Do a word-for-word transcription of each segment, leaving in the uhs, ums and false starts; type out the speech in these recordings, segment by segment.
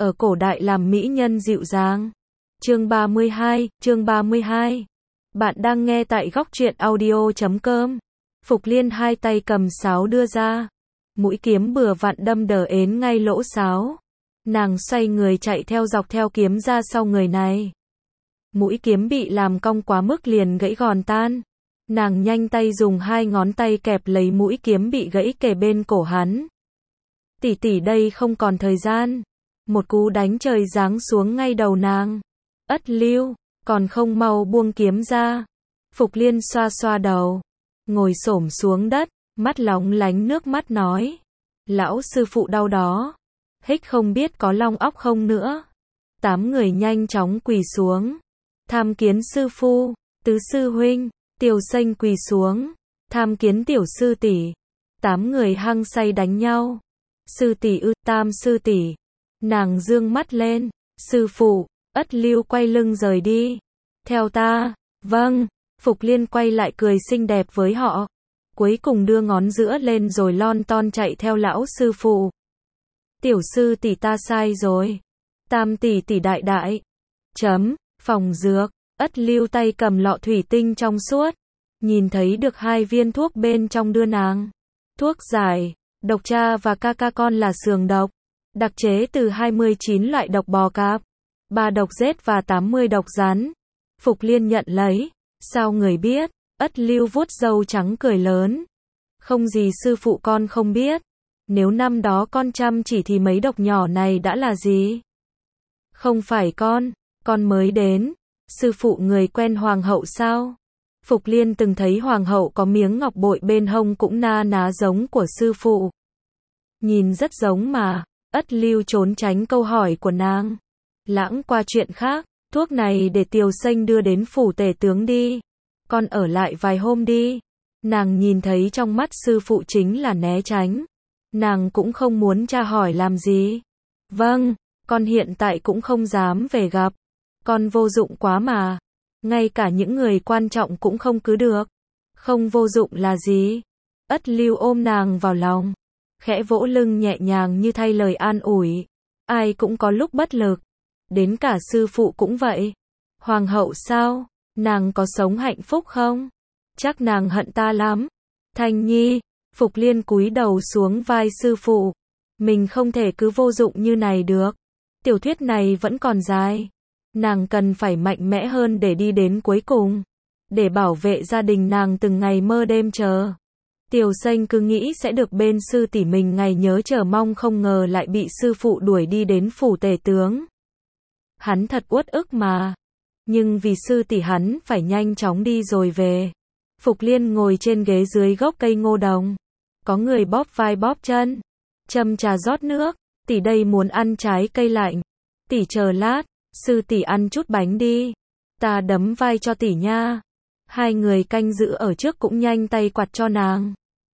ở cổ đại làm mỹ nhân dịu dàng. Chương ba mươi hai, chương ba mươi hai. Bạn đang nghe tại góc truyện audio chấm com. Phục Liên hai tay cầm sáo đưa ra. Mũi kiếm bừa vặn đâm đờ ến ngay lỗ sáo. Nàng xoay người chạy theo dọc theo kiếm ra sau người này. Mũi kiếm bị làm cong quá mức liền gãy gòn tan. Nàng nhanh tay dùng hai ngón tay kẹp lấy mũi kiếm bị gãy kề bên cổ hắn. Tỷ tỷ đây không còn thời gian. Một cú đánh trời giáng xuống ngay đầu nàng. Ất Lưu, còn không mau buông kiếm ra. Phục Liên xoa xoa đầu. Ngồi xổm xuống đất, mắt lóng lánh nước mắt nói. Lão sư phụ đau đó. Hích không biết có long óc không nữa. Tám người nhanh chóng quỳ xuống. Tham kiến sư phu, tứ sư huynh, Tiểu Xanh quỳ xuống. Tham kiến tiểu sư tỷ. Tám người hăng say đánh nhau. Sư tỷ ư, tam sư tỷ. Nàng dương mắt lên. Sư phụ. Ất Lưu quay lưng rời đi. Theo ta. Vâng. Phục Liên quay lại cười xinh đẹp với họ. Cuối cùng đưa ngón giữa lên rồi lon ton chạy theo lão sư phụ. Tiểu sư tỷ ta sai rồi. Tam tỷ tỷ đại đại. Chấm. Phòng dược. Ất Lưu tay cầm lọ thủy tinh trong suốt. Nhìn thấy được hai viên thuốc bên trong đưa nàng. Thuốc giải. Độc cha và ca ca con là sườn độc. Đặc chế từ hai mươi chín loại độc bò cạp. ba độc rết và tám mươi độc rắn. Phục Liên nhận lấy. Sao người biết? Ất Lưu vuốt râu trắng cười lớn. Không gì sư phụ con không biết. Nếu năm đó con chăm chỉ thì mấy độc nhỏ này đã là gì? Không phải con, con mới đến. Sư phụ người quen hoàng hậu sao? Phục Liên từng thấy hoàng hậu có miếng ngọc bội bên hông cũng na ná giống của sư phụ. Nhìn rất giống mà. Ất Lưu trốn tránh câu hỏi của nàng. Lãng qua chuyện khác. Thuốc này để Tiểu Xanh đưa đến phủ tể tướng đi. Con ở lại vài hôm đi. Nàng nhìn thấy trong mắt sư phụ chính là né tránh. Nàng cũng không muốn tra hỏi làm gì. Vâng, con hiện tại cũng không dám về gặp. Con vô dụng quá mà. Ngay cả những người quan trọng cũng không cứ được. Không vô dụng là gì? Ất Lưu ôm nàng vào lòng. Khẽ vỗ lưng nhẹ nhàng như thay lời an ủi. Ai cũng có lúc bất lực. Đến cả sư phụ cũng vậy. Hoàng hậu sao? Nàng có sống hạnh phúc không? Chắc nàng hận ta lắm. Thanh Nhi. Phục Liên cúi đầu xuống vai sư phụ. Mình không thể cứ vô dụng như này được. Tiểu thuyết này vẫn còn dài. Nàng cần phải mạnh mẽ hơn để đi đến cuối cùng. Để bảo vệ gia đình nàng từng ngày mơ đêm chờ. Tiểu Xanh cứ nghĩ sẽ được bên sư tỷ mình ngày nhớ chờ mong, không ngờ lại bị sư phụ đuổi đi đến phủ tể tướng. Hắn thật uất ức mà. Nhưng vì sư tỷ hắn phải nhanh chóng đi rồi về. Phục Liên ngồi trên ghế dưới gốc cây ngô đồng. Có người bóp vai bóp chân. Châm trà rót nước. Tỷ đây muốn ăn trái cây lạnh. Tỷ chờ lát. Sư tỷ ăn chút bánh đi. Ta đấm vai cho tỷ nha. Hai người canh giữ ở trước cũng nhanh tay quạt cho nàng.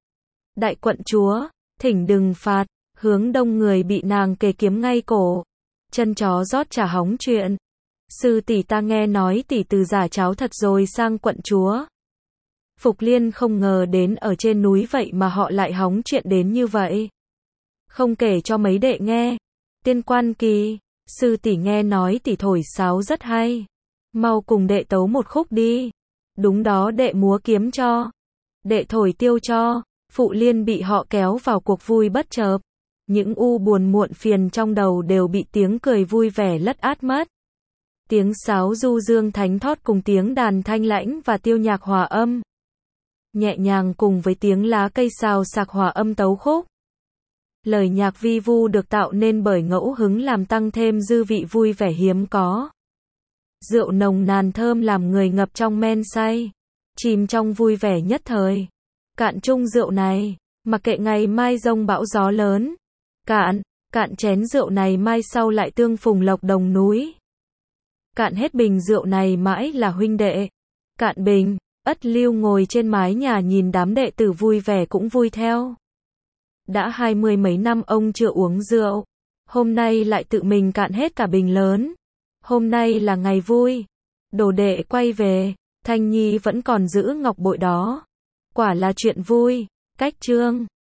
Đại quận chúa. Thỉnh đừng phạt. Hướng đông người bị nàng kề kiếm ngay cổ. Chân chó rót trà hóng chuyện. Sư tỷ ta nghe nói tỷ từ giả cháo thật rồi sang quận chúa. Phục Liên không ngờ đến ở trên núi vậy mà họ lại hóng chuyện đến như vậy. Không kể cho mấy đệ nghe. Tiên Quan Kỳ. Sư tỷ nghe nói tỷ thổi sáo rất hay. Mau cùng đệ tấu một khúc đi. Đúng đó, đệ múa kiếm cho. Đệ thổi tiêu cho. Phụ Liên bị họ kéo vào cuộc vui bất chợt. Những u buồn muộn phiền trong đầu đều bị tiếng cười vui vẻ lất át mất. Tiếng sáo du dương thánh thót cùng tiếng đàn thanh lãnh và tiêu nhạc hòa âm. Nhẹ nhàng cùng với tiếng lá cây xào xạc hòa âm tấu khúc. Lời nhạc vi vu được tạo nên bởi ngẫu hứng làm tăng thêm dư vị vui vẻ hiếm có. Rượu nồng nàn thơm làm người ngập trong men say. Chìm trong vui vẻ nhất thời. Cạn chung rượu này. Mặc kệ ngày mai giông bão gió lớn. Cạn, cạn chén rượu này mai sau lại tương phùng lộc đồng núi. Cạn hết bình rượu này mãi là huynh đệ. Cạn bình. Ất Lưu ngồi trên mái nhà nhìn đám đệ tử vui vẻ cũng vui theo. Đã hai mươi mấy năm ông chưa uống rượu. Hôm nay lại tự mình cạn hết cả bình lớn. Hôm nay là ngày vui. Đồ đệ quay về. Thanh Nhi vẫn còn giữ ngọc bội đó. Quả là chuyện vui. Cách chương.